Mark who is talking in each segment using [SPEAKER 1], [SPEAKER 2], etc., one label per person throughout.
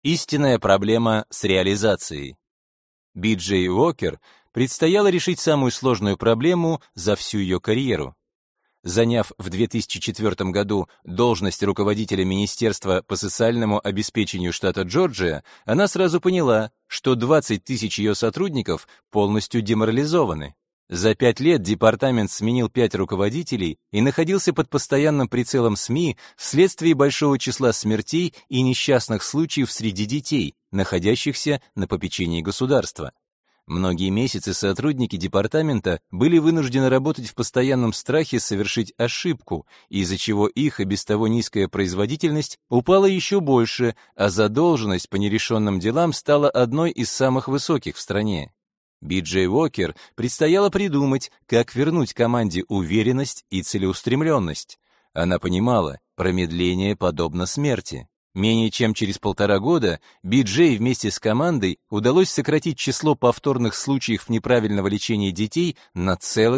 [SPEAKER 1] Истинная проблема с реализацией. Би-Джей Уокер предстояло решить самую сложную проблему за всю ее карьеру. Заняв в 2004 году должность руководителя Министерства по социальному обеспечению штата Джорджия, она сразу поняла, что 20 тысяч ее сотрудников полностью деморализованы. За 5 лет департамент сменил 5 руководителей и находился под постоянным прицелом СМИ вследствие большого числа смертей и несчастных случаев среди детей, находящихся на попечении государства. Многие месяцы сотрудники департамента были вынуждены работать в постоянном страхе совершить ошибку, из-за чего их и без того низкая производительность упала еще больше, а задолженность по нерешенным делам стала одной из самых высоких в стране. Би-Джей Уокер предстояло придумать, как вернуть команде уверенность и целеустремленность. Она понимала, промедление подобно смерти. Менее чем через 1,5 года Би-Джей вместе с командой удалось сократить число повторных случаев неправильного лечения детей на целых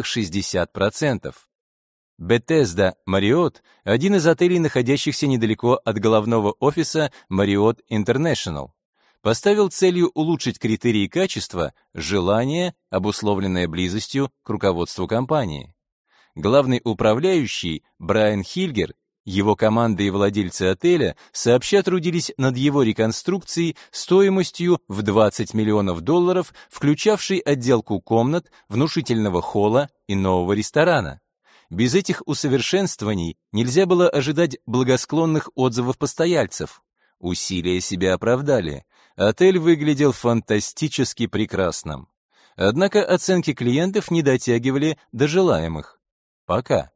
[SPEAKER 1] 60%. Bethesda Marriott — один из отелей, находящихся недалеко от головного офиса Marriott International, поставил целью улучшить критерии качества, желание, обусловленное близостью к руководству компании. Главный управляющий Брайан Хильгер, его команда и владельцы отеля сообща трудились над его реконструкцией стоимостью в $20 миллионов, включавшей отделку комнат, внушительного холла и нового ресторана. Без этих усовершенствований нельзя было ожидать благосклонных отзывов постояльцев. Усилия себя оправдали. Отель выглядел фантастически прекрасным. Однако оценки клиентов не дотягивали до желаемых. Пока.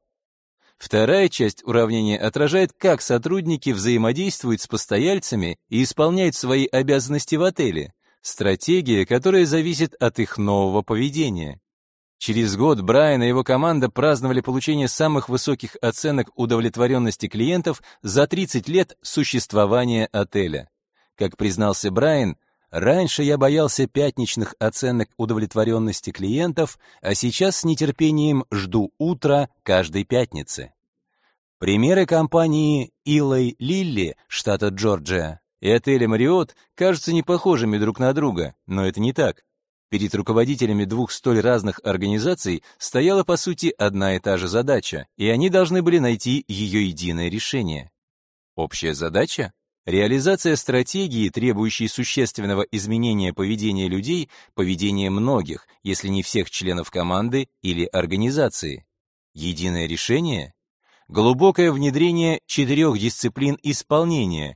[SPEAKER 1] Вторая часть уравнения отражает, как сотрудники взаимодействуют с постояльцами и исполняют свои обязанности в отеле. Стратегия, которая зависит от их нового поведения. Через год Брайан и его команда праздновали получение самых высоких оценок удовлетворенности клиентов за 30 лет существования отеля. Как признался Брайан, «Раньше я боялся пятничных оценок удовлетворенности клиентов, а сейчас с нетерпением жду утра каждой пятницы». Примеры компании Eli Lilly, штата Джорджия, и отеля Marriott кажутся не похожими друг на друга, но это не так. Перед руководителями двух столь разных организаций стояла, по сути, одна и та же задача, и они должны были найти ее единое решение. Общая задача? Реализация стратегии, требующей существенного изменения поведения людей, поведения многих, если не всех членов команды или организации. Единое решение? Глубокое внедрение 4 дисциплин исполнения,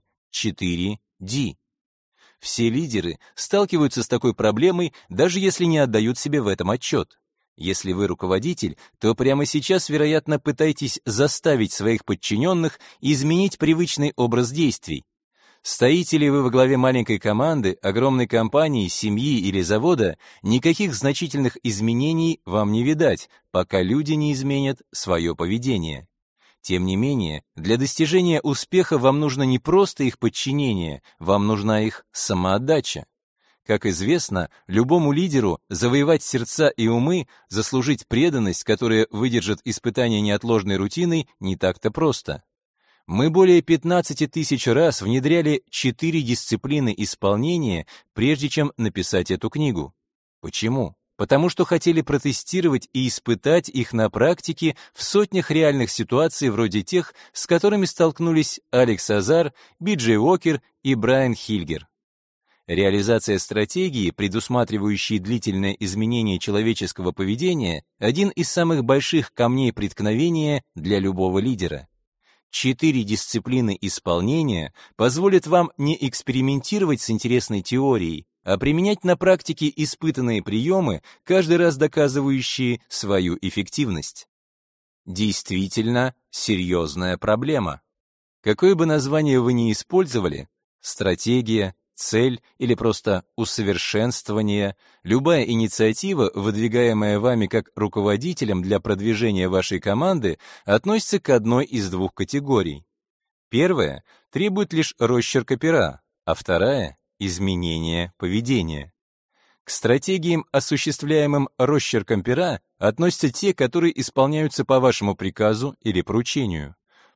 [SPEAKER 1] 4D. Все лидеры сталкиваются с такой проблемой, даже если не отдают себе в этом отчет. Если вы руководитель, то прямо сейчас, вероятно, пытаетесь заставить своих подчиненных изменить привычный образ действий. Стоите ли вы во главе маленькой команды, огромной компании, семьи или завода, никаких значительных изменений вам не видать, пока люди не изменят свое поведение. Тем не менее, для достижения успеха вам нужно не просто их подчинение, вам нужна их самоотдача. Как известно, любому лидеру завоевать сердца и умы, заслужить преданность, которая выдержит испытания неотложной рутиной, не так-то просто. Мы более 15 тысяч раз внедряли 4 дисциплины исполнения, прежде чем написать эту книгу. Почему? Потому что хотели протестировать и испытать их на практике в сотнях реальных ситуаций вроде тех, с которыми столкнулись Алекс Азар, Би-Джей Уокер и Брайан Хильгер. Реализация стратегии, предусматривающей длительное изменение человеческого поведения, один из самых больших камней преткновения для любого лидера. 4 дисциплины исполнения позволят вам не экспериментировать с интересной теорией, а применять на практике испытанные приемы, каждый раз доказывающие свою эффективность. Действительно серьезная проблема. Какое бы название вы ни использовали, стратегия, цель или просто усовершенствование, любая инициатива, выдвигаемая вами как руководителем для продвижения вашей команды, относится к одной из 2 категорий. Первая требует лишь росчерка пера, а вторая — изменения поведения. К стратегиям, осуществляемым росчерком пера, относятся те, которые исполняются по вашему приказу или поручению.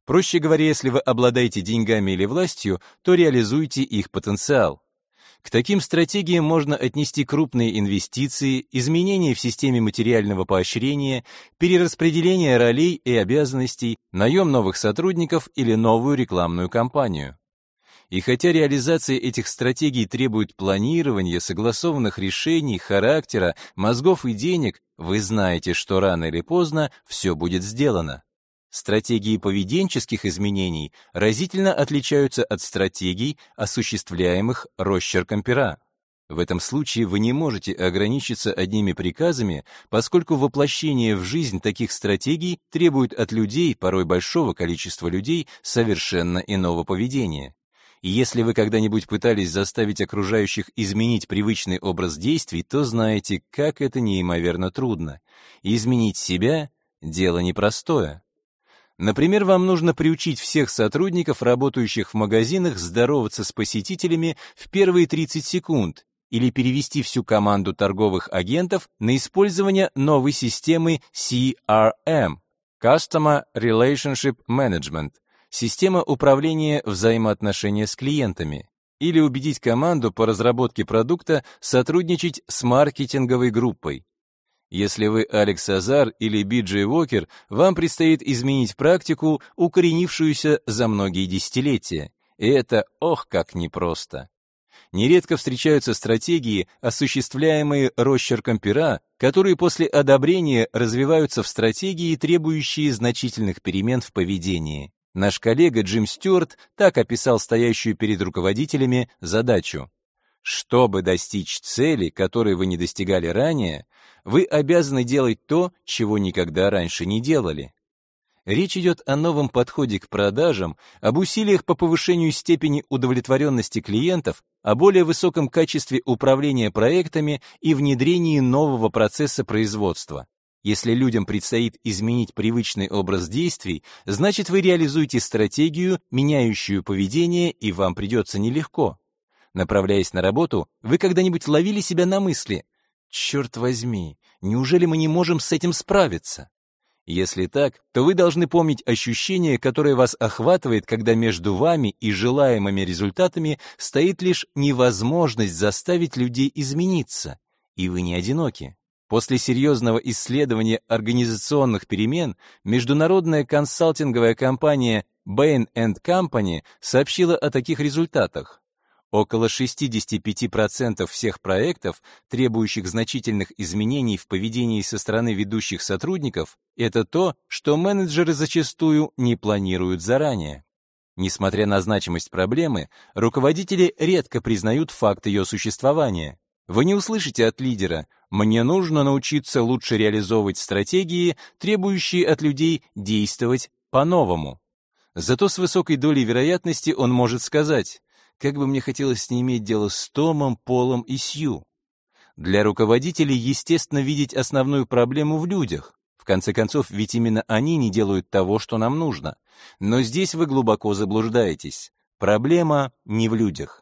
[SPEAKER 1] Проще говоря, если вы обладаете деньгами или властью, то реализуйте их потенциал. К таким стратегиям можно отнести крупные инвестиции, изменения в системе материального поощрения, перераспределение ролей и обязанностей, наем новых сотрудников или новую рекламную кампанию. И хотя реализация этих стратегий требует планирования, согласованных решений, характера, мозгов и денег, вы знаете, что рано или поздно все будет сделано. Стратегии поведенческих изменений разительно отличаются от стратегий, осуществляемых росчерком пера. В этом случае вы не можете ограничиться одними приказами, поскольку воплощение в жизнь таких стратегий требует от людей, порой большого количества людей, совершенно иного поведения. И если вы когда-нибудь пытались заставить окружающих изменить привычный образ действий, то знаете, как это неимоверно трудно. И изменить себя – дело непростое. Например, вам нужно приучить всех сотрудников, работающих в магазинах, здороваться с посетителями в первые 30 секунд или перевести всю команду торговых агентов на использование новой системы CRM – Customer Relationship Management – система управления взаимоотношения с клиентами, или убедить команду по разработке продукта сотрудничать с маркетинговой группой. Если вы Алекс Азар или Би-Джей Уокер, вам предстоит изменить практику, укоренившуюся за многие десятилетия. И это, ох, как непросто. Нередко встречаются стратегии, осуществляемые росчерком пера, которые после одобрения развиваются в стратегии, требующие значительных перемен в поведении. Наш коллега Джим Стюарт так описал стоящую перед руководителями задачу. Чтобы достичь цели, которой вы не достигали ранее, вы обязаны делать то, чего никогда раньше не делали. Речь идет о новом подходе к продажам, об усилиях по повышению степени удовлетворенности клиентов, о более высоком качестве управления проектами и внедрении нового процесса производства. Если людям предстоит изменить привычный образ действий, значит вы реализуете стратегию, меняющую поведение, и вам придется нелегко. Направляясь на работу, вы когда-нибудь ловили себя на мысли: «Черт возьми, неужели мы не можем с этим справиться?» Если так, то вы должны помнить ощущение, которое вас охватывает, когда между вами и желаемыми результатами стоит лишь невозможность заставить людей измениться, и вы не одиноки. После серьезного исследования организационных перемен международная консалтинговая компания Bain & Company сообщила о таких результатах. Около 65% всех проектов, требующих значительных изменений в поведении со стороны ведущих сотрудников, это то, что менеджеры зачастую не планируют заранее. Несмотря на значимость проблемы, руководители редко признают факт ее существования. Вы не услышите от лидера: «Мне нужно научиться лучше реализовывать стратегии, требующие от людей действовать по-новому». Зато с высокой долей вероятности он может сказать: «Как бы мне хотелось не иметь дело с Томом, Полом и Сью». Для руководителей естественно видеть основную проблему в людях. В конце концов, ведь именно они не делают того, что нам нужно. Но здесь вы глубоко заблуждаетесь. Проблема не в людях.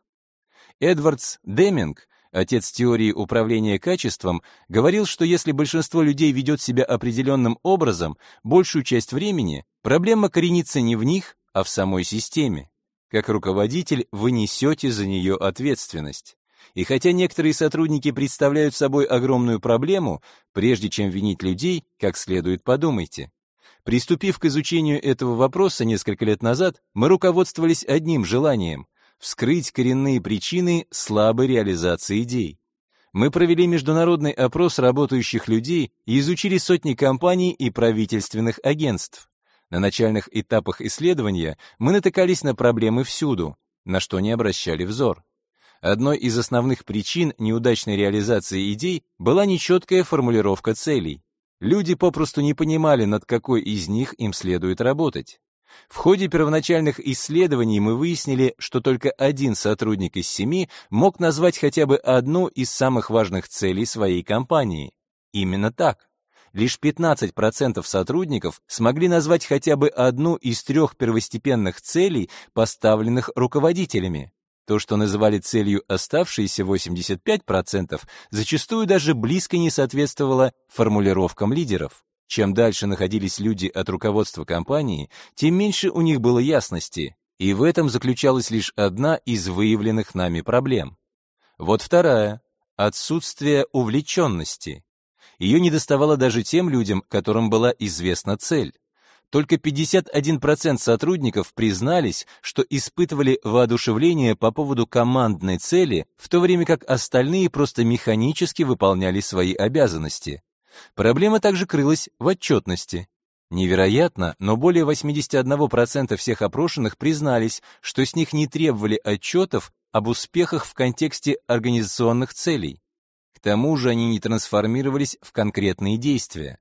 [SPEAKER 1] Эдвардс Деминг, отец теории управления качеством, говорил, что если большинство людей ведет себя определенным образом, большую часть времени проблема коренится не в них, а в самой системе. Как руководитель вы несете за нее ответственность. И хотя некоторые сотрудники представляют собой огромную проблему, прежде чем винить людей, как следует подумайте. Приступив к изучению этого вопроса несколько лет назад, мы руководствовались одним желанием — вскрыть коренные причины слабой реализации идей. Мы провели международный опрос работающих людей и изучили сотни компаний и правительственных агентств. На начальных этапах исследования мы натыкались на проблемы всюду, на что не обращали взор. Одной из основных причин неудачной реализации идей была нечеткая формулировка целей. Люди попросту не понимали, над какой из них им следует работать. В ходе первоначальных исследований мы выяснили, что только один сотрудник из 7 мог назвать хотя бы одну из самых важных целей своей компании. Именно так. Лишь 15% сотрудников смогли назвать хотя бы одну из 3 первостепенных целей, поставленных руководителями. То, что называли целью оставшиеся 85%, зачастую даже близко не соответствовало формулировкам лидеров. Чем дальше находились люди от руководства компании, тем меньше у них было ясности, и в этом заключалась лишь одна из выявленных нами проблем. Вот вторая — отсутствие увлеченности. Ее недоставало даже тем людям, которым была известна цель. Только 51% сотрудников признались, что испытывали воодушевление по поводу командной цели, в то время как остальные просто механически выполняли свои обязанности. Проблема также крылась в отчетности. Невероятно, но более 81% всех опрошенных признались, что с них не требовали отчетов об успехах в контексте организационных целей. К тому же они не трансформировались в конкретные действия.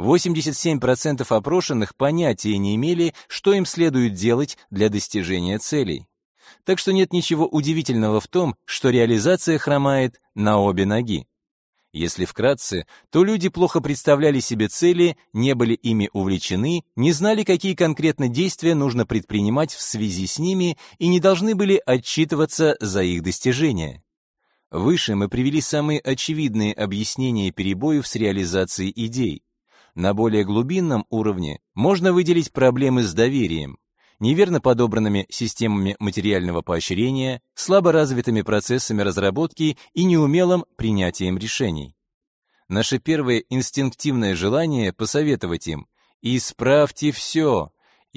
[SPEAKER 1] 87% опрошенных понятия не имели, что им следует делать для достижения целей. Так что нет ничего удивительного в том, что реализация хромает на обе ноги. Если вкратце, то люди плохо представляли себе цели, не были ими увлечены, не знали, какие конкретно действия нужно предпринимать в связи с ними и не должны были отчитываться за их достижения. Выше мы привели самые очевидные объяснения перебоев с реализацией идей. На более глубинном уровне можно выделить проблемы с доверием, неверно подобранными системами материального поощрения, слабо развитыми процессами разработки и неумелым принятием решений. Наше первое инстинктивное желание посоветовать им: исправьте все,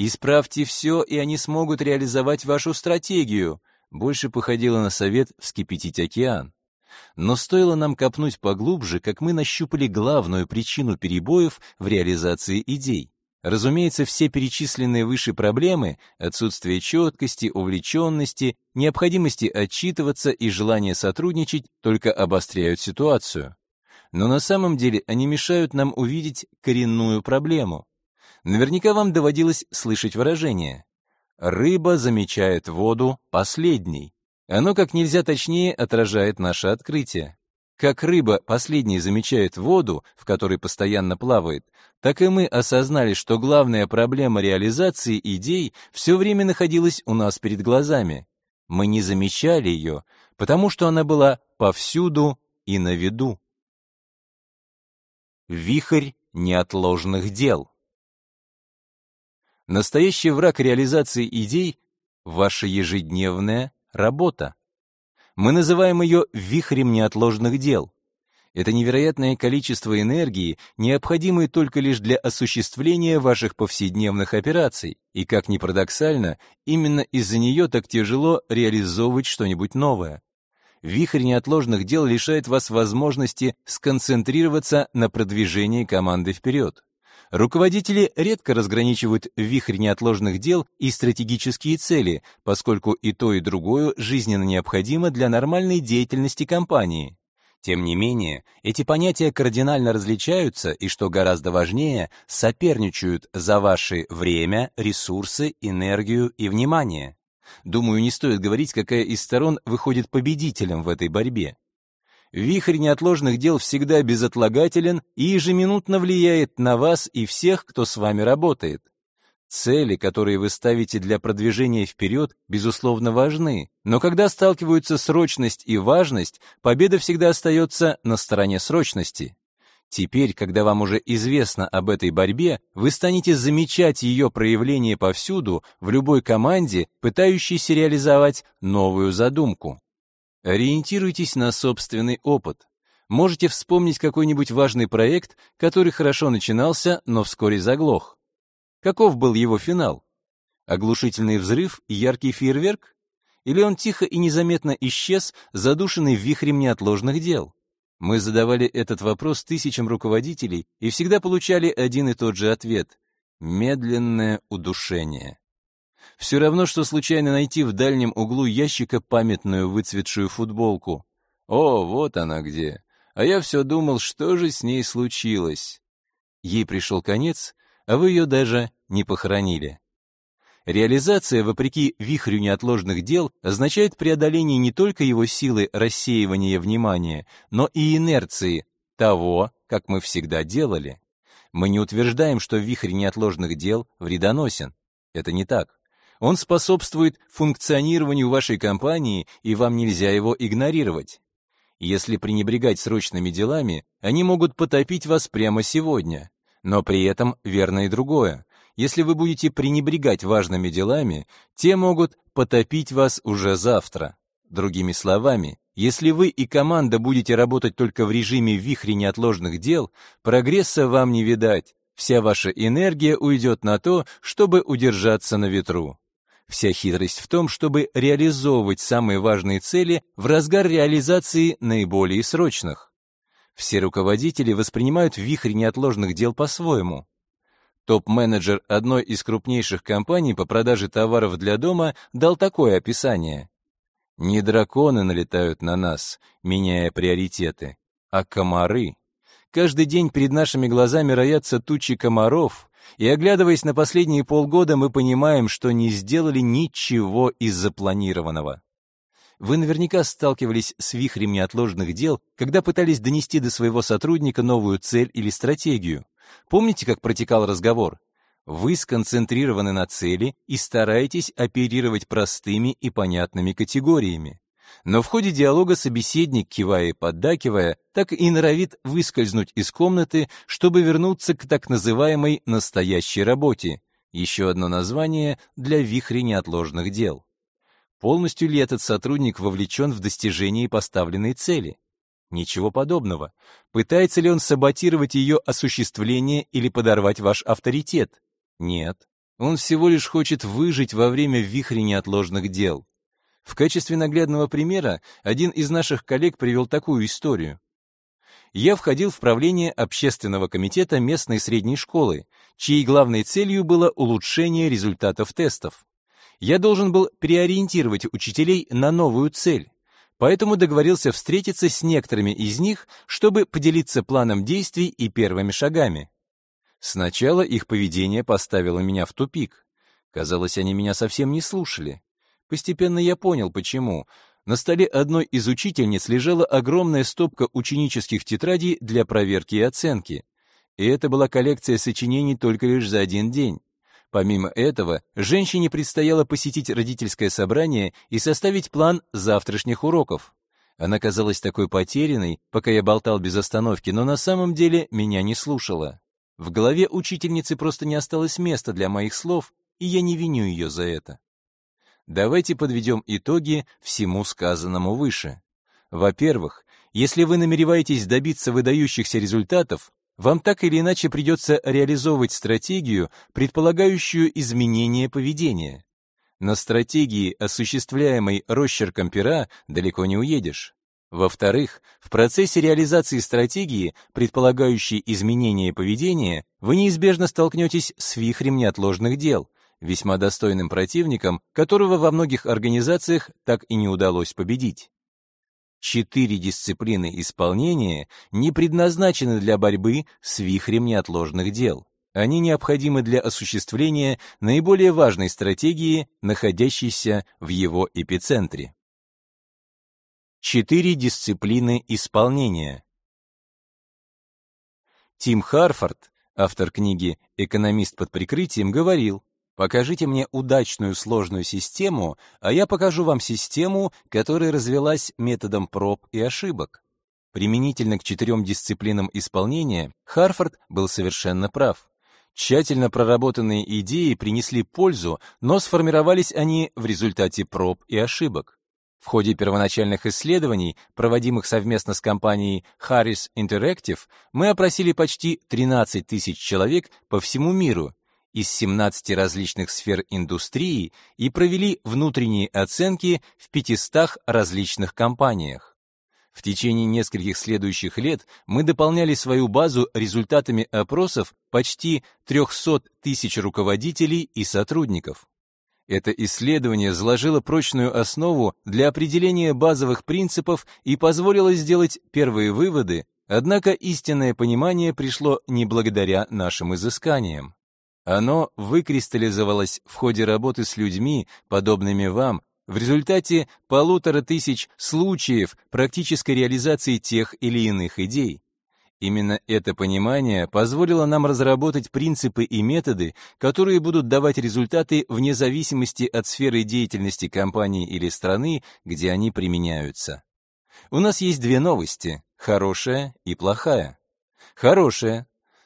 [SPEAKER 1] и они смогут реализовать вашу стратегию, больше походило на совет вскипятить океан. Но стоило нам копнуть поглубже, как мы нащупали главную причину перебоев в реализации идей. Разумеется, все перечисленные выше проблемы — отсутствие четкости, увлеченности, необходимости отчитываться и желание сотрудничать — только обостряют ситуацию. Но на самом деле они мешают нам увидеть коренную проблему. Наверняка вам доводилось слышать выражение: «Рыба замечает воду последней». Оно как нельзя точнее отражает наше открытие. Как рыба последней замечает воду, в которой постоянно плавает, так и мы осознали, что главная проблема реализации идей все время находилась у нас перед глазами. Мы не замечали ее, потому что она была повсюду и на виду. Вихрь неотложных дел. Настоящий враг реализации идей — ваша ежедневная работа. Мы называем ее вихрем неотложных дел. Это невероятное количество энергии, необходимое только лишь для осуществления ваших повседневных операций, и, как ни парадоксально, именно из-за нее так тяжело реализовывать что-нибудь новое. Вихрь неотложных дел лишает вас возможности сконцентрироваться на продвижении команды вперед. Руководители редко разграничивают вихрь неотложных дел и стратегические цели, поскольку и то, и другое жизненно необходимо для нормальной деятельности компании. Тем не менее, эти понятия кардинально различаются и, что гораздо важнее, соперничают за ваше время, ресурсы, энергию и внимание. Думаю, не стоит говорить, какая из сторон выходит победителем в этой борьбе. Вихрь неотложных дел всегда безотлагателен и ежеминутно влияет на вас и всех, кто с вами работает. Цели, которые вы ставите для продвижения вперед, безусловно важны, но когда сталкиваются срочность и важность, победа всегда остается на стороне срочности. Теперь, когда вам уже известно об этой борьбе, вы станете замечать ее проявление повсюду, в любой команде, пытающейся реализовать новую задумку. Ориентируйтесь на собственный опыт. Можете вспомнить какой-нибудь важный проект, который хорошо начинался, но вскоре заглох. Каков был его финал? Оглушительный взрыв и яркий фейерверк? Или он тихо и незаметно исчез, задушенный вихрем неотложных дел? Мы задавали этот вопрос тысячам руководителей и всегда получали один и тот же ответ — медленное удушение. Все равно, что случайно найти в дальнем углу ящика памятную выцветшую футболку. О, вот она где. А я все думал, что же с ней случилось. Ей пришел конец, а вы ее даже не похоронили. Реализация, вопреки вихрю неотложных дел, означает преодоление не только его силы рассеивания внимания, но и инерции того, как мы всегда делали. Мы не утверждаем, что вихрь неотложных дел вредоносен. Это не так. Он способствует функционированию вашей компании, и вам нельзя его игнорировать. Если пренебрегать срочными делами, они могут потопить вас прямо сегодня. Но при этом верно и другое. Если вы будете пренебрегать важными делами, те могут потопить вас уже завтра. Другими словами, если вы и команда будете работать только в режиме вихря неотложных дел, прогресса вам не видать. Вся ваша энергия уйдет на то, чтобы удержаться на ветру. Вся хитрость в том, чтобы реализовывать самые важные цели в разгар реализации наиболее срочных. Все руководители воспринимают вихрь неотложных дел по-своему. Топ-менеджер одной из крупнейших компаний по продаже товаров для дома дал такое описание. Не драконы налетают на нас, меняя приоритеты, а комары. Каждый день перед нашими глазами роятся тучи комаров, и, оглядываясь на последние полгода, мы понимаем, что не сделали ничего из запланированного. Вы наверняка сталкивались с вихрем неотложных дел, когда пытались донести до своего сотрудника новую цель или стратегию. Помните, как протекал разговор? Вы сконцентрированы на цели и стараетесь оперировать простыми и понятными категориями. Но в ходе диалога собеседник, кивая и поддакивая, так и норовит выскользнуть из комнаты, чтобы вернуться к так называемой настоящей работе. Еще одно название для вихря неотложных дел. Полностью ли этот сотрудник вовлечен в достижение поставленной цели? Ничего подобного. Пытается ли он саботировать ее осуществление или подорвать ваш авторитет? Нет. Он всего лишь хочет выжить во время вихря неотложных дел. В качестве наглядного примера один из наших коллег привел такую историю. Я входил в правление общественного комитета местной средней школы, чьей главной целью было улучшение результатов тестов. Я должен был переориентировать учителей на новую цель, поэтому договорился встретиться с некоторыми из них, чтобы поделиться планом действий и первыми шагами. Сначала их поведение поставило меня в тупик. Казалось, они меня совсем не слушали. Постепенно я понял, почему. На столе одной из учительниц лежала огромная стопка ученических тетрадей для проверки и оценки. И это была коллекция сочинений только лишь за один день. Помимо этого, женщине предстояло посетить родительское собрание и составить план завтрашних уроков. Она казалась такой потерянной, пока я болтал без остановки, но на самом деле меня не слушала. В голове учительницы просто не осталось места для моих слов, и я не виню ее за это. Давайте подведем итоги всему сказанному выше. Во-первых, если вы намереваетесь добиться выдающихся результатов, вам так или иначе придется реализовывать стратегию, предполагающую изменение поведения. На стратегии, осуществляемой росчерком пера, далеко не уедешь. Во-вторых, в процессе реализации стратегии, предполагающей изменение поведения, вы неизбежно столкнетесь с вихрем неотложных дел, весьма достойным противником, которого во многих организациях так и не удалось победить. 4 дисциплины исполнения не предназначены для борьбы с вихрем неотложных дел. Они необходимы для осуществления наиболее важной стратегии, находящейся в его эпицентре. 4 дисциплины исполнения. Тим Харфорд, автор книги «Экономист под прикрытием», говорил: «Покажите мне удачную сложную систему, а я покажу вам систему, которая развилась методом проб и ошибок». Применительно к 4 дисциплинам исполнения Харфорд был совершенно прав. Тщательно проработанные идеи принесли пользу, но сформировались они в результате проб и ошибок. В ходе первоначальных исследований, проводимых совместно с компанией Harris Interactive, мы опросили почти 13 тысяч человек по всему миру из 17 различных сфер индустрии и провели внутренние оценки в 500 различных компаниях. В течение нескольких следующих лет мы дополняли свою базу результатами опросов почти 300 тысяч руководителей и сотрудников. Это исследование заложило прочную основу для определения базовых принципов и позволило сделать первые выводы, однако истинное понимание пришло не благодаря нашим изысканиям. Оно выкристаллизовалось в ходе работы с людьми, подобными вам, в результате 1500 случаев практической реализации тех или иных идей. Именно это понимание позволило нам разработать принципы и методы, которые будут давать результаты вне зависимости от сферы деятельности компании или страны, где они применяются. У нас есть 2 новости: хорошая и плохая. Хорошая.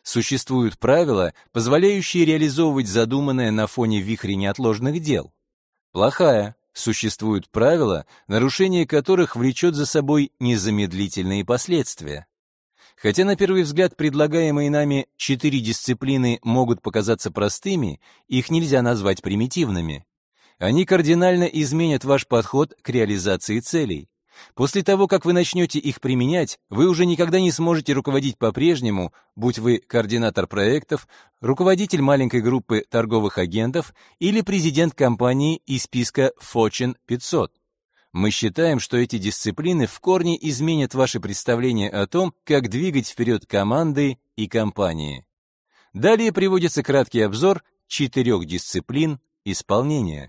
[SPEAKER 1] Существуют правила, позволяющие реализовывать задуманное на фоне вихря неотложных дел. Плохая. Существуют правила, нарушение которых влечет за собой незамедлительные последствия. Хотя на первый взгляд предлагаемые нами 4 дисциплины могут показаться простыми, их нельзя назвать примитивными. Они кардинально изменят ваш подход к реализации целей. После того, как вы начнете их применять, вы уже никогда не сможете руководить по-прежнему, будь вы координатор проектов, руководитель маленькой группы торговых агентов или президент компании из списка Fortune 500. Мы считаем, что эти дисциплины в корне изменят ваше представление о том, как двигать вперед команды и компании. Далее приводится краткий обзор 4 дисциплин исполнения.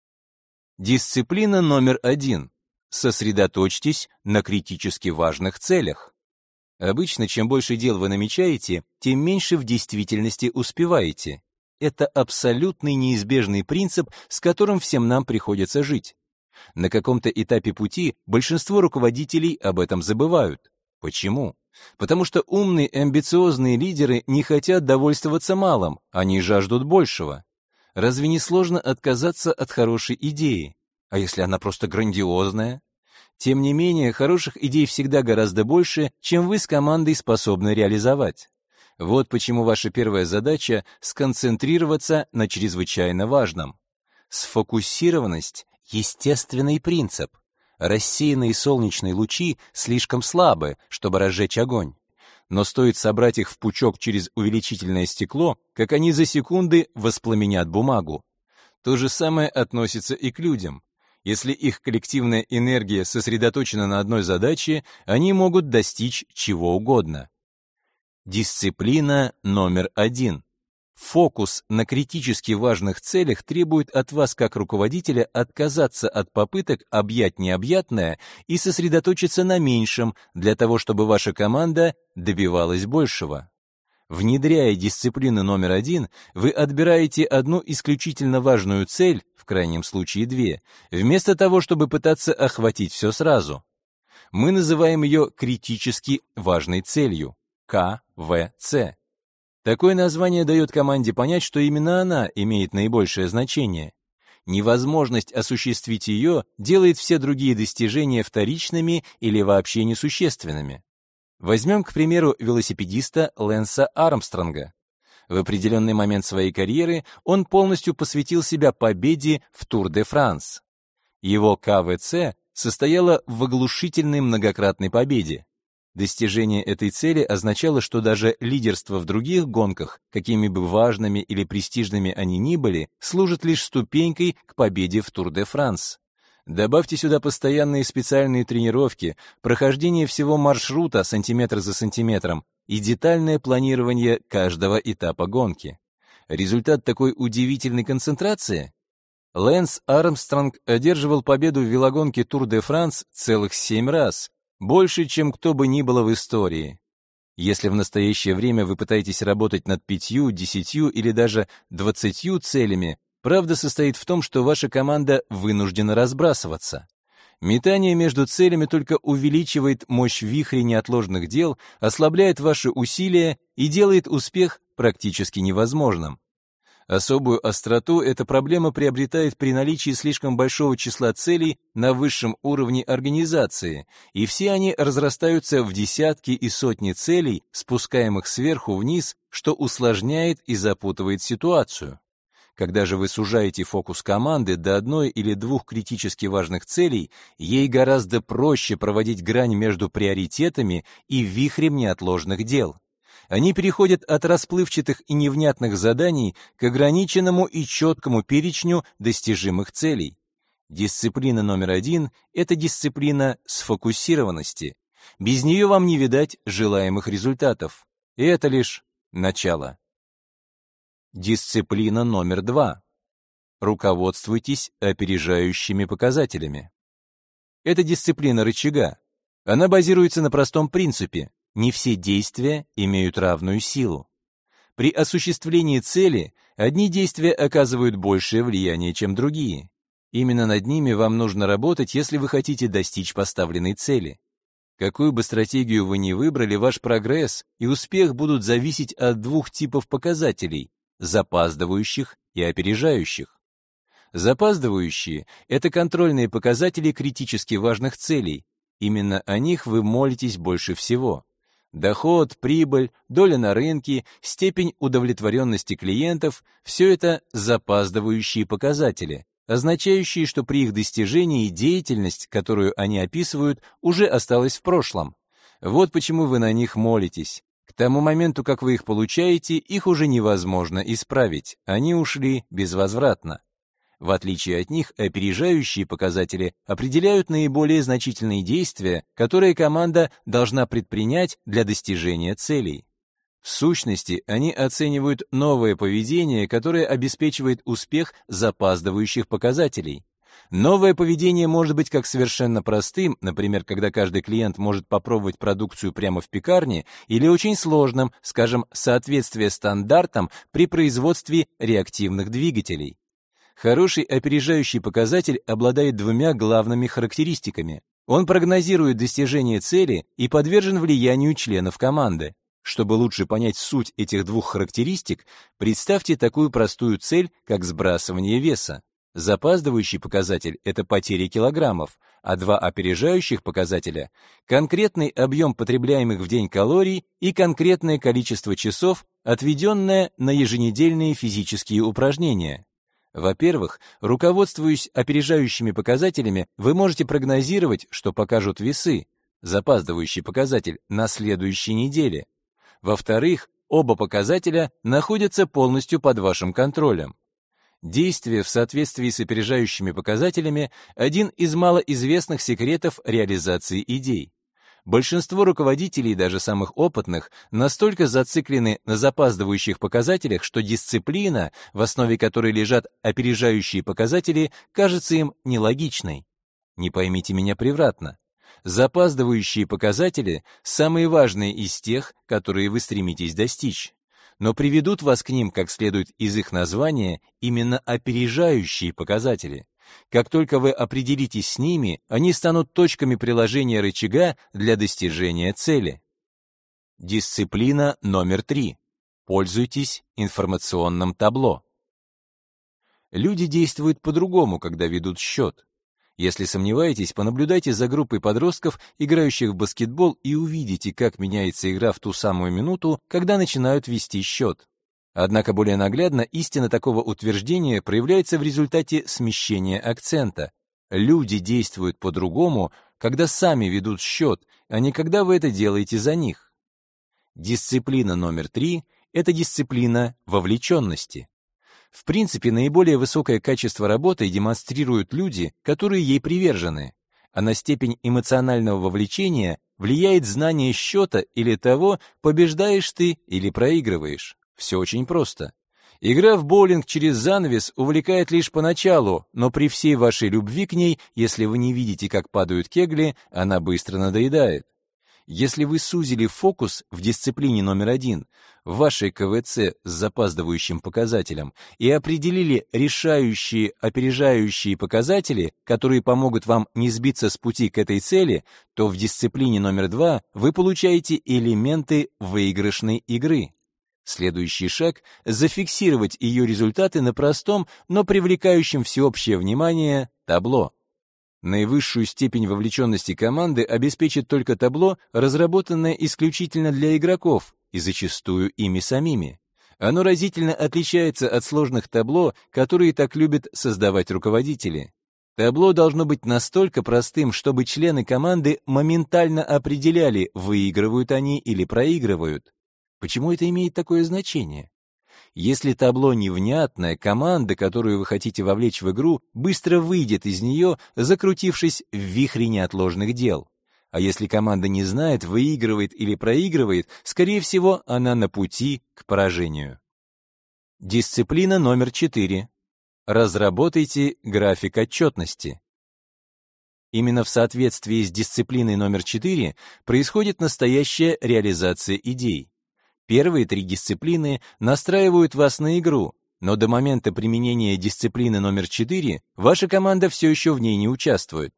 [SPEAKER 1] Дисциплина номер 1. Сосредоточьтесь на критически важных целях. Обычно, чем больше дел вы намечаете, тем меньше в действительности успеваете. Это абсолютный неизбежный принцип, с которым всем нам приходится жить. На каком-то этапе пути большинство руководителей об этом забывают. Почему? Потому что умные и амбициозные лидеры не хотят довольствоваться малым, они жаждут большего. Разве не сложно отказаться от хорошей идеи? А если она просто грандиозная? Тем не менее, хороших идей всегда гораздо больше, чем вы с командой способны реализовать. Вот почему ваша первая задача — сконцентрироваться на чрезвычайно важном. Сфокусированность — естественный принцип. Рассеянные солнечные лучи слишком слабы, чтобы разжечь огонь. Но стоит собрать их в пучок через увеличительное стекло, как они за секунды воспламенят бумагу. То же самое относится и к людям. Если их коллективная энергия сосредоточена на одной задаче, они могут достичь чего угодно. Дисциплина номер 1. Фокус на критически важных целях требует от вас, как руководителя, отказаться от попыток объять необъятное и сосредоточиться на меньшем, для того, чтобы ваша команда добивалась большего. Внедряя дисциплину номер 1, вы отбираете одну исключительно важную цель, в крайнем случае 2, вместо того, чтобы пытаться охватить все сразу. Мы называем ее критически важной целью — КВЦ. Такое название дает команде понять, что именно она имеет наибольшее значение. Невозможность осуществить ее делает все другие достижения вторичными или вообще несущественными. Возьмем, к примеру, велосипедиста Лэнса Армстронга. В определенный момент своей карьеры он полностью посвятил себя победе в Тур-де-Франс. Его КВЦ состояло в оглушительной многократной победе. Достижение этой цели означало, что даже лидерство в других гонках, какими бы важными или престижными они ни были, служит лишь ступенькой к победе в Тур-де-Франс. Добавьте сюда постоянные специальные тренировки, прохождение всего маршрута сантиметр за сантиметром и детальное планирование каждого этапа гонки. Результат такой удивительной концентрации? Лэнс Армстронг одерживал победу в велогонке Тур-де-Франс целых 7 раз, больше, чем кто бы ни было в истории. Если в настоящее время вы пытаетесь работать над 5, 10 или даже 20 целями, правда состоит в том, что ваша команда вынуждена разбрасываться. Метание между целями только увеличивает мощь вихря неотложных дел, ослабляет ваши усилия и делает успех практически невозможным. Особую остроту эта проблема приобретает при наличии слишком большого числа целей на высшем уровне организации, и все они разрастаются в десятки и сотни целей, спускаемых сверху вниз, что усложняет и запутывает ситуацию. Когда же вы сужаете фокус команды до одной или двух критически важных целей, ей гораздо проще проводить грань между приоритетами и вихрем неотложных дел. Они переходят от расплывчатых и невнятных заданий к ограниченному и четкому перечню достижимых целей. Дисциплина номер 1 — это дисциплина сфокусированности. Без нее вам не видать желаемых результатов. И это лишь начало. Дисциплина номер 2. Руководствуйтесь опережающими показателями. Это дисциплина рычага. Она базируется на простом принципе: не все действия имеют равную силу. При осуществлении цели одни действия оказывают большее влияние, чем другие. Именно над ними вам нужно работать, если вы хотите достичь поставленной цели. Какую бы стратегию вы ни выбрали, ваш прогресс и успех будут зависеть от двух типов показателей: запаздывающих и опережающих. Запаздывающие — это контрольные показатели критически важных целей. Именно о них вы молитесь больше всего. Доход, прибыль, доля на рынке, степень удовлетворенности клиентов — все это запаздывающие показатели, означающие, что при их достижении деятельность, которую они описывают, уже осталась в прошлом. Вот почему вы на них молитесь. К тому моменту, как вы их получаете, их уже невозможно исправить, они ушли безвозвратно. В отличие от них, опережающие показатели определяют наиболее значительные действия, которые команда должна предпринять для достижения целей. В сущности, они оценивают новое поведение, которое обеспечивает успех запаздывающих показателей. Новое поведение может быть как совершенно простым, например, когда каждый клиент может попробовать продукцию прямо в пекарне, или очень сложным, скажем, соответствие стандартам при производстве реактивных двигателей. Хороший опережающий показатель обладает двумя главными характеристиками. Он прогнозирует достижение цели и подвержен влиянию членов команды. Чтобы лучше понять суть этих двух характеристик, представьте такую простую цель, как сбрасывание веса. Запаздывающий показатель — это потеря килограммов, а два опережающих показателя — конкретный объем потребляемых в день калорий и конкретное количество часов, отведенное на еженедельные физические упражнения. Во-первых, руководствуясь опережающими показателями, вы можете прогнозировать, что покажут весы, запаздывающий показатель, на следующей неделе. Во-вторых, оба показателя находятся полностью под вашим контролем. Действие в соответствии с опережающими показателями – один из малоизвестных секретов реализации идей. Большинство руководителей, даже самых опытных, настолько зациклены на запаздывающих показателях, что дисциплина, в основе которой лежат опережающие показатели, кажется им нелогичной. Не поймите меня превратно. Запаздывающие показатели – самые важные из тех, которые вы стремитесь достичь. Но приведут вас к ним, как следует из их названия, именно опережающие показатели. Как только вы определитесь с ними, они станут точками приложения рычага для достижения цели. Дисциплина номер 3. Пользуйтесь информационным табло. Люди действуют по-другому, когда ведут счет. Если сомневаетесь, понаблюдайте за группой подростков, играющих в баскетбол, и увидите, как меняется игра в ту самую минуту, когда начинают вести счет. Однако более наглядно истина такого утверждения проявляется в результате смещения акцента. Люди действуют по-другому, когда сами ведут счет, а не когда вы это делаете за них. Дисциплина номер 3 — это дисциплина вовлеченности. В принципе, наиболее высокое качество работы демонстрируют люди, которые ей привержены, а на степень эмоционального вовлечения влияет знание счета или того, побеждаешь ты или проигрываешь. Все очень просто. Игра в боулинг через занавес увлекает лишь поначалу, но при всей вашей любви к ней, если вы не видите, как падают кегли, она быстро надоедает. Если вы сузили фокус в дисциплине номер 1, в вашей КВЦ с запаздывающим показателем, и определили решающие, опережающие показатели, которые помогут вам не сбиться с пути к этой цели, то в дисциплине номер 2 вы получаете элементы выигрышной игры. Следующий шаг — зафиксировать ее результаты на простом, но привлекающем всеобщее внимание табло. Наивысшую степень вовлеченности команды обеспечит только табло, разработанное исключительно для игроков и зачастую ими самими. Оно разительно отличается от сложных табло, которые так любят создавать руководители. Табло должно быть настолько простым, чтобы члены команды моментально определяли, выигрывают они или проигрывают. Почему это имеет такое значение? Если табло невнятное, команда, которую вы хотите вовлечь в игру, быстро выйдет из нее, закрутившись в вихре неотложных дел. А если команда не знает, выигрывает или проигрывает, скорее всего, она на пути к поражению. Дисциплина номер 4. Разработайте график отчетности. Именно в соответствии с дисциплиной номер 4 происходит настоящая реализация идей. Первые 3 дисциплины настраивают вас на игру, но до момента применения дисциплины номер 4 ваша команда все еще в ней не участвует.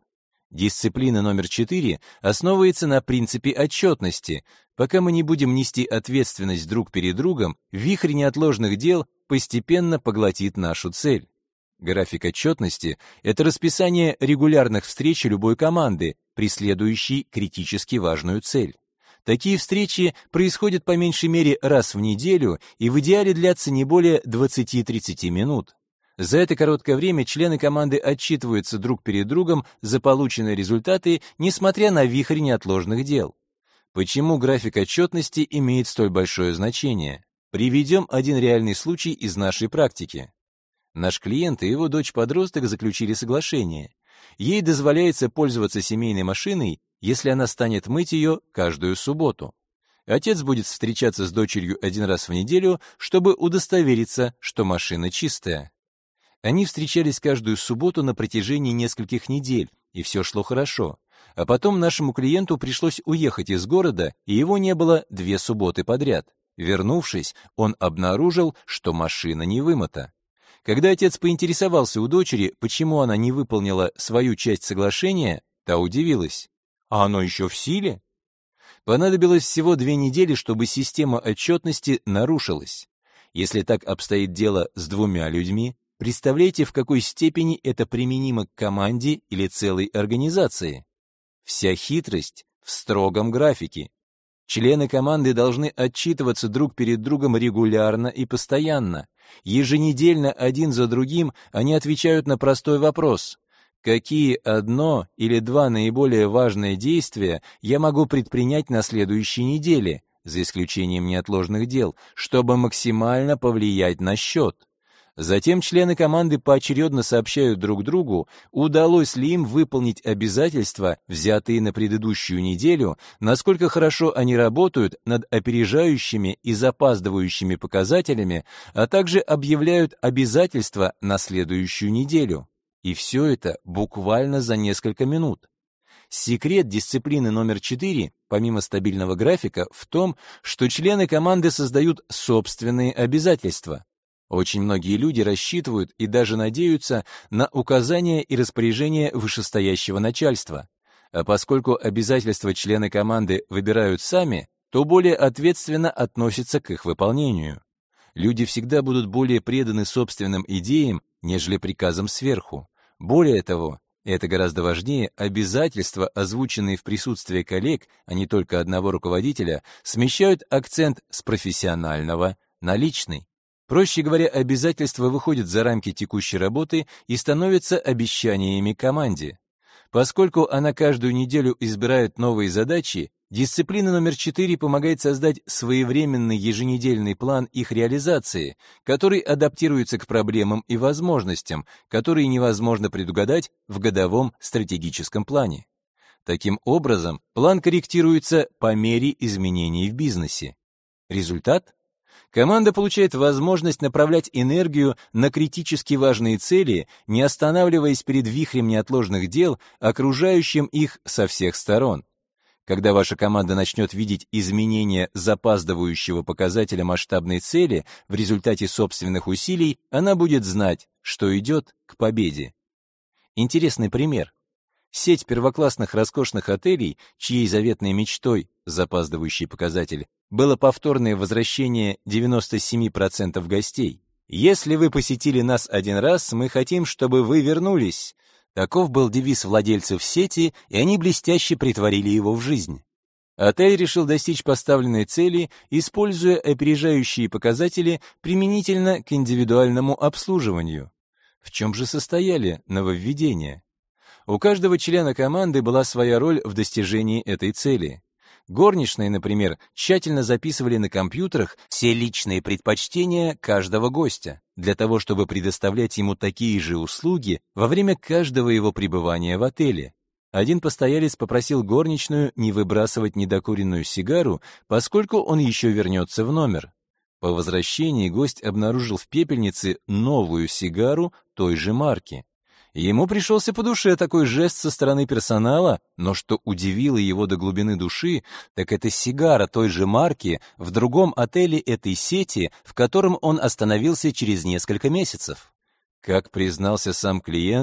[SPEAKER 1] Дисциплина номер 4 основывается на принципе отчетности. Пока мы не будем нести ответственность друг перед другом, вихрь неотложных дел постепенно поглотит нашу цель. График отчетности — это расписание регулярных встреч любой команды, преследующей критически важную цель. Такие встречи происходят по меньшей мере раз в неделю и в идеале длятся не более 20-30 минут. За это короткое время члены команды отчитываются друг перед другом за полученные результаты, несмотря на вихрь неотложных дел. Почему график отчетности имеет столь большое значение? Приведем один реальный случай из нашей практики. Наш клиент и его дочь-подросток заключили соглашение. Ей дозволяется пользоваться семейной машиной, если она станет мыть ее каждую субботу. Отец будет встречаться с дочерью один раз в неделю, чтобы удостовериться, что машина чистая. Они встречались каждую субботу на протяжении нескольких недель, и все шло хорошо. А потом нашему клиенту пришлось уехать из города, и его не было 2 субботы подряд. Вернувшись, он обнаружил, что машина не вымыта. Когда отец поинтересовался у дочери, почему она не выполнила свою часть соглашения, та удивилась. «А оно еще в силе?» Понадобилось всего 2 недели, чтобы система отчетности нарушилась. Если так обстоит дело с 2 людьми, представляете, в какой степени это применимо к команде или целой организации? Вся хитрость в строгом графике. Члены команды должны отчитываться друг перед другом регулярно и постоянно. Еженедельно один за другим они отвечают на простой вопрос: какие 1 или 2 наиболее важные действия я могу предпринять на следующей неделе, за исключением неотложных дел, чтобы максимально повлиять на счет? Затем члены команды поочередно сообщают друг другу, удалось ли им выполнить обязательства, взятые на предыдущую неделю, насколько хорошо они работают над опережающими и запаздывающими показателями, а также объявляют обязательства на следующую неделю. И все это буквально за несколько минут. Секрет дисциплины номер 4, помимо стабильного графика, в том, что члены команды создают собственные обязательства. Очень многие люди рассчитывают и даже надеются на указания и распоряжения вышестоящего начальства. А поскольку обязательства члены команды выбирают сами, то более ответственно относятся к их выполнению. Люди всегда будут более преданы собственным идеям, нежели приказам сверху. Более того, и это гораздо важнее, обязательства, озвученные в присутствии коллег, а не только одного руководителя, смещают акцент с профессионального на личный. Проще говоря, обязательства выходят за рамки текущей работы и становятся обещаниями команде. Поскольку она каждую неделю избирает новые задачи, дисциплина номер 4 помогает создать своевременный еженедельный план их реализации, который адаптируется к проблемам и возможностям, которые невозможно предугадать в годовом стратегическом плане. Таким образом, план корректируется по мере изменений в бизнесе. Результат? Команда получает возможность направлять энергию на критически важные цели, не останавливаясь перед вихрем неотложных дел, окружающим их со всех сторон. Когда ваша команда начнет видеть изменения запаздывающего показателя масштабной цели в результате собственных усилий, она будет знать, что идет к победе. Интересный пример. Сеть первоклассных роскошных отелей, чьей заветной мечтой, запаздывающий показатель, было повторное возвращение 97% гостей. «Если вы посетили нас один раз, мы хотим, чтобы вы вернулись». Таков был девиз владельцев сети, и они блестяще претворили его в жизнь. Отель решил достичь поставленной цели, используя опережающие показатели применительно к индивидуальному обслуживанию. В чем же состояли нововведения? У каждого члена команды была своя роль в достижении этой цели. Горничные, например, тщательно записывали на компьютерах все личные предпочтения каждого гостя, для того, чтобы предоставлять ему такие же услуги во время каждого его пребывания в отеле. Один постоялец попросил горничную не выбрасывать недокуренную сигару, поскольку он еще вернется в номер. По возвращении гость обнаружил в пепельнице новую сигару той же марки. Ему пришелся по душе такой жест со стороны персонала, но что удивило его до глубины души, так это сигара той же марки в другом отеле этой сети, в котором он остановился через несколько месяцев. Как признался сам клиент,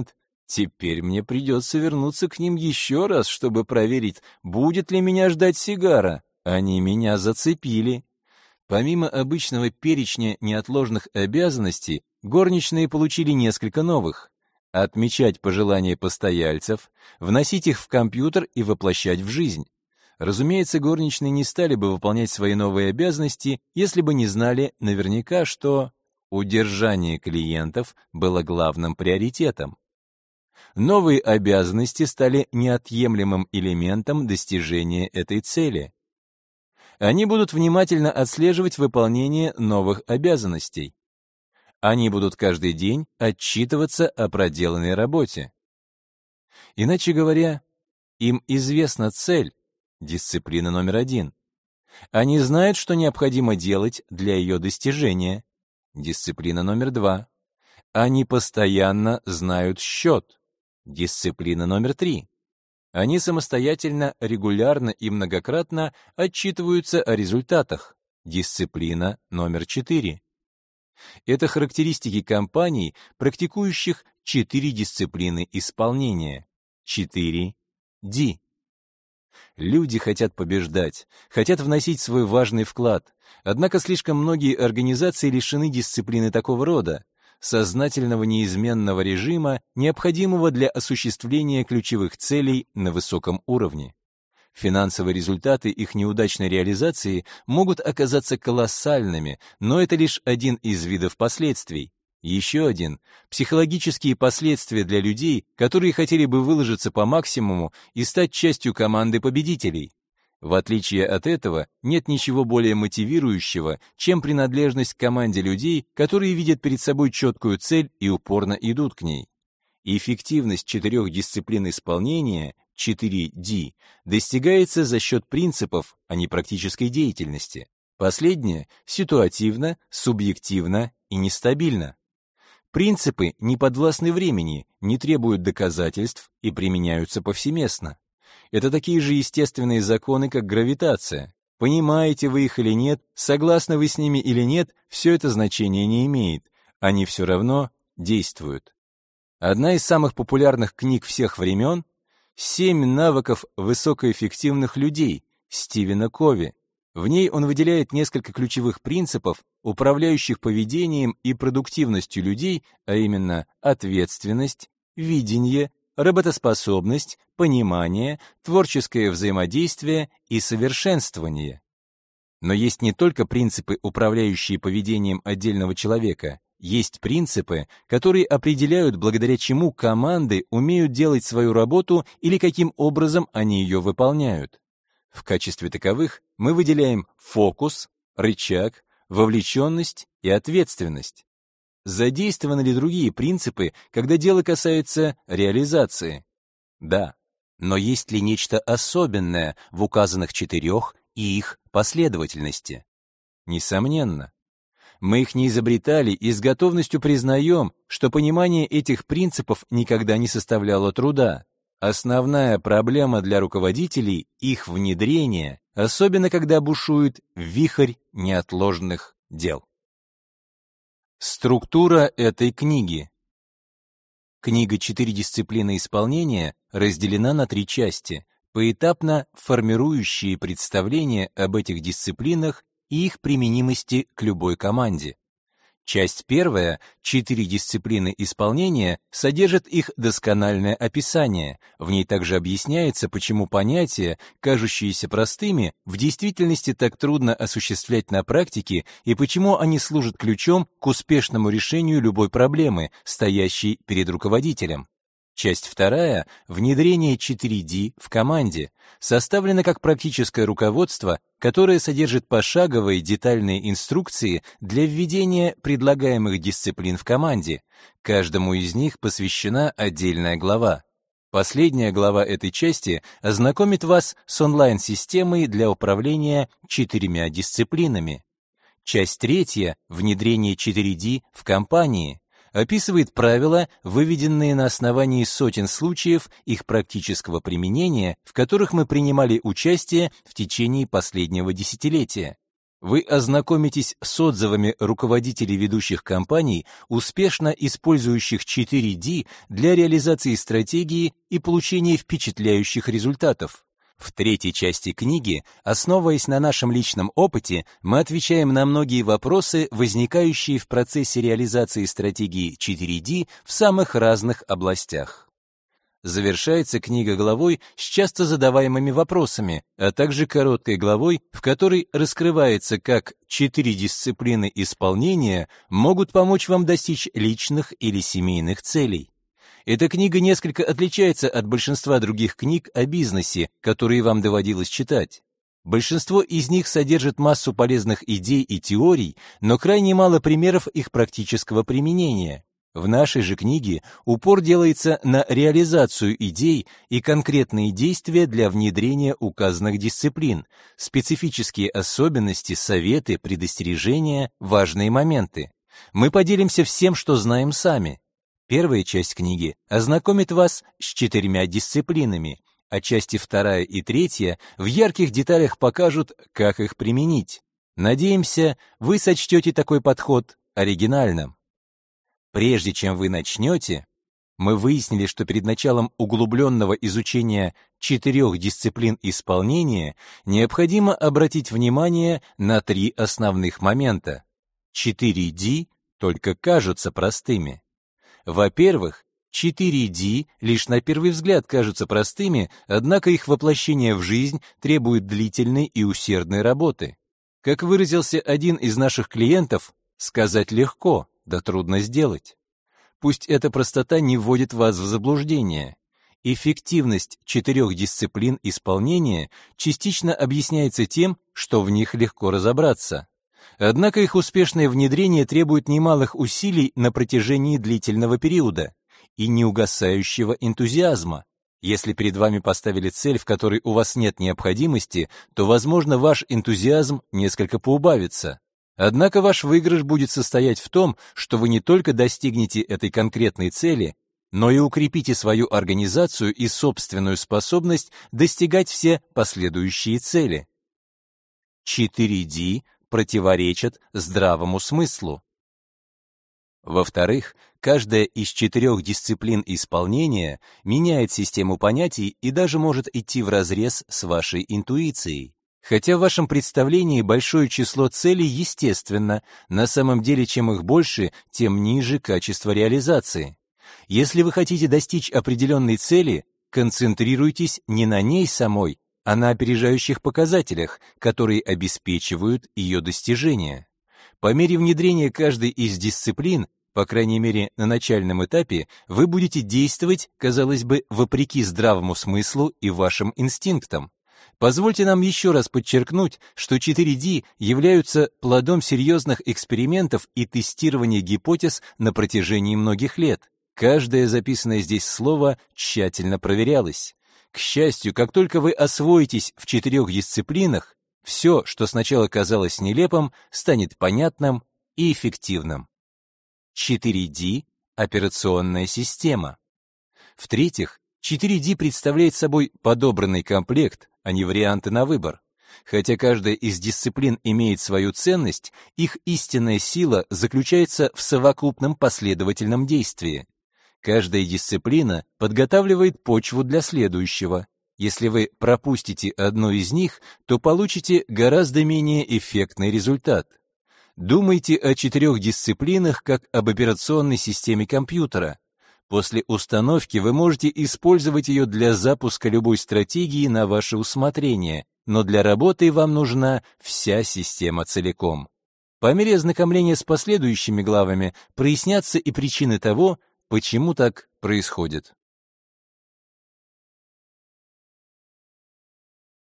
[SPEAKER 1] Теперь мне придется вернуться к ним еще раз, чтобы проверить, будет ли меня ждать сигара. Они меня зацепили. Помимо обычного перечня неотложных обязанностей, горничные получили несколько новых. Отмечать пожелания постояльцев, вносить их в компьютер и воплощать в жизнь. Разумеется, горничные не стали бы выполнять свои новые обязанности, если бы не знали наверняка, что удержание клиентов было главным приоритетом. Новые обязанности стали неотъемлемым элементом достижения этой цели. Они будут внимательно отслеживать выполнение новых обязанностей. Они будут каждый день отчитываться о проделанной работе. Иначе говоря, им известна цель, дисциплина номер 1. Они знают, что необходимо делать для ее достижения, дисциплина номер 2. Они постоянно знают счет, дисциплина номер 3. Они самостоятельно, регулярно и многократно отчитываются о результатах, дисциплина номер 4. Это характеристики компаний, практикующих 4 дисциплины исполнения, 4D. Люди хотят побеждать, хотят вносить свой важный вклад, однако слишком многие организации лишены дисциплины такого рода, сознательного неизменного режима, необходимого для осуществления ключевых целей на высоком уровне. Финансовые результаты их неудачной реализации могут оказаться колоссальными, но это лишь один из видов последствий. Еще один — психологические последствия для людей, которые хотели бы выложиться по максимуму и стать частью команды победителей. В отличие от этого, нет ничего более мотивирующего, чем принадлежность к команде людей, которые видят перед собой четкую цель и упорно идут к ней. Эффективность 4 дисциплин исполнения, 4D, достигается за счет принципов, а не практической деятельности. Последнее ситуативно, субъективно и нестабильно. Принципы не подвластны времени, не требуют доказательств и применяются повсеместно. Это такие же естественные законы, как гравитация. Понимаете вы их или нет, согласны вы с ними или нет, все это значения не имеет. Они все равно действуют. Одна из самых популярных книг всех времен «7 навыков высокоэффективных людей» Стивена Кови. В ней он выделяет несколько ключевых принципов, управляющих поведением и продуктивностью людей, а именно ответственность, видение, работоспособность, понимание, творческое взаимодействие и совершенствование. Но есть не только принципы, управляющие поведением отдельного человека, есть принципы, которые определяют, благодаря чему команды умеют делать свою работу или каким образом они ее выполняют. В качестве таковых мы выделяем фокус, рычаг, вовлеченность и ответственность. Задействованы ли другие принципы, когда дело касается реализации? Да. Но есть ли нечто особенное в указанных 4 и их последовательности? Несомненно. Мы их не изобретали и с готовностью признаем, что понимание этих принципов никогда не составляло труда. Основная проблема для руководителей — их внедрение, особенно когда бушует вихрь неотложных дел. Структура этой книги. Книга «4 дисциплины исполнения» разделена на 3 части, поэтапно формирующие представление об этих дисциплинах и их применимости к любой команде. Часть 1, 4 дисциплины исполнения, содержит их доскональное описание. В ней также объясняется, почему понятия, кажущиеся простыми, в действительности так трудно осуществлять на практике и почему они служат ключом к успешному решению любой проблемы, стоящей перед руководителем. Часть 2, внедрение 4D в команде, составлена как практическое руководство, которое содержит пошаговые детальные инструкции для введения предлагаемых дисциплин в команде. Каждому из них посвящена отдельная глава. Последняя глава этой части ознакомит вас с онлайн-системой для управления 4 дисциплинами. Часть 3, внедрение 4D в компании, описывает правила, выведенные на основании сотен случаев их практического применения, в которых мы принимали участие в течение последнего десятилетия. Вы ознакомитесь с отзывами руководителей ведущих компаний, успешно использующих 4D для реализации стратегии и получения впечатляющих результатов. В третьей части книги, основываясь на нашем личном опыте, мы отвечаем на многие вопросы, возникающие в процессе реализации стратегии 4D в самых разных областях. Завершается книга главой с часто задаваемыми вопросами, а также короткой главой, в которой раскрывается, как 4 дисциплины исполнения могут помочь вам достичь личных или семейных целей. Эта книга несколько отличается от большинства других книг о бизнесе, которые вам доводилось читать. Большинство из них содержит массу полезных идей и теорий, но крайне мало примеров их практического применения. В нашей же книге упор делается на реализацию идей и конкретные действия для внедрения указанных дисциплин, специфические особенности, советы, предостережения, важные моменты. Мы поделимся всем, что знаем сами. Первая часть книги ознакомит вас с 4 дисциплинами, а части 2 и 3 в ярких деталях покажут, как их применить. Надеемся, вы сочтете такой подход оригинальным. Прежде чем вы начнете, мы выяснили, что перед началом углубленного изучения 4 дисциплин исполнения необходимо обратить внимание на 3 основных момента. 4D только кажутся простыми. Во-первых, 4D лишь на первый взгляд кажутся простыми, однако их воплощение в жизнь требует длительной и усердной работы. Как выразился один из наших клиентов, сказать легко, да трудно сделать. Пусть эта простота не вводит вас в заблуждение. Эффективность 4 дисциплин исполнения частично объясняется тем, что в них легко разобраться. Однако их успешное внедрение требует немалых усилий на протяжении длительного периода и неугасающего энтузиазма. Если перед вами поставили цель, в которой у вас нет необходимости, то, возможно, ваш энтузиазм несколько поубавится. Однако ваш выигрыш будет состоять в том, что вы не только достигнете этой конкретной цели, но и укрепите свою организацию и собственную способность достигать все последующие цели. 4D противоречат здравому смыслу. Во-вторых, каждая из 4 дисциплин исполнения меняет систему понятий и даже может идти вразрез с вашей интуицией. Хотя в вашем представлении большое число целей естественно, на самом деле чем их больше, тем ниже качество реализации. Если вы хотите достичь определенной цели, концентрируйтесь не на ней самой, а на опережающих показателях, которые обеспечивают ее достижение. По мере внедрения каждой из дисциплин, по крайней мере на начальном этапе, вы будете действовать, казалось бы, вопреки здравому смыслу и вашим инстинктам. Позвольте нам еще раз подчеркнуть, что 4D являются плодом серьезных экспериментов и тестирования гипотез на протяжении многих лет. Каждое записанное здесь слово тщательно проверялось. К счастью, как только вы освоитесь в 4 дисциплинах, все, что сначала казалось нелепым, станет понятным и эффективным. 4D – операционная система. В-третьих, 4D представляет собой подобранный комплект, а не варианты на выбор. Хотя каждая из дисциплин имеет свою ценность, их истинная сила заключается в совокупном последовательном действии. Каждая дисциплина подготавливает почву для следующего. Если вы пропустите одну из них, то получите гораздо менее эффектный результат. Думайте о 4 дисциплинах как об операционной системе компьютера. После установки вы можете использовать ее для запуска любой стратегии на ваше усмотрение, но для работы вам нужна вся система целиком. По мере ознакомления с последующими главами прояснятся и причины того, почему так происходит.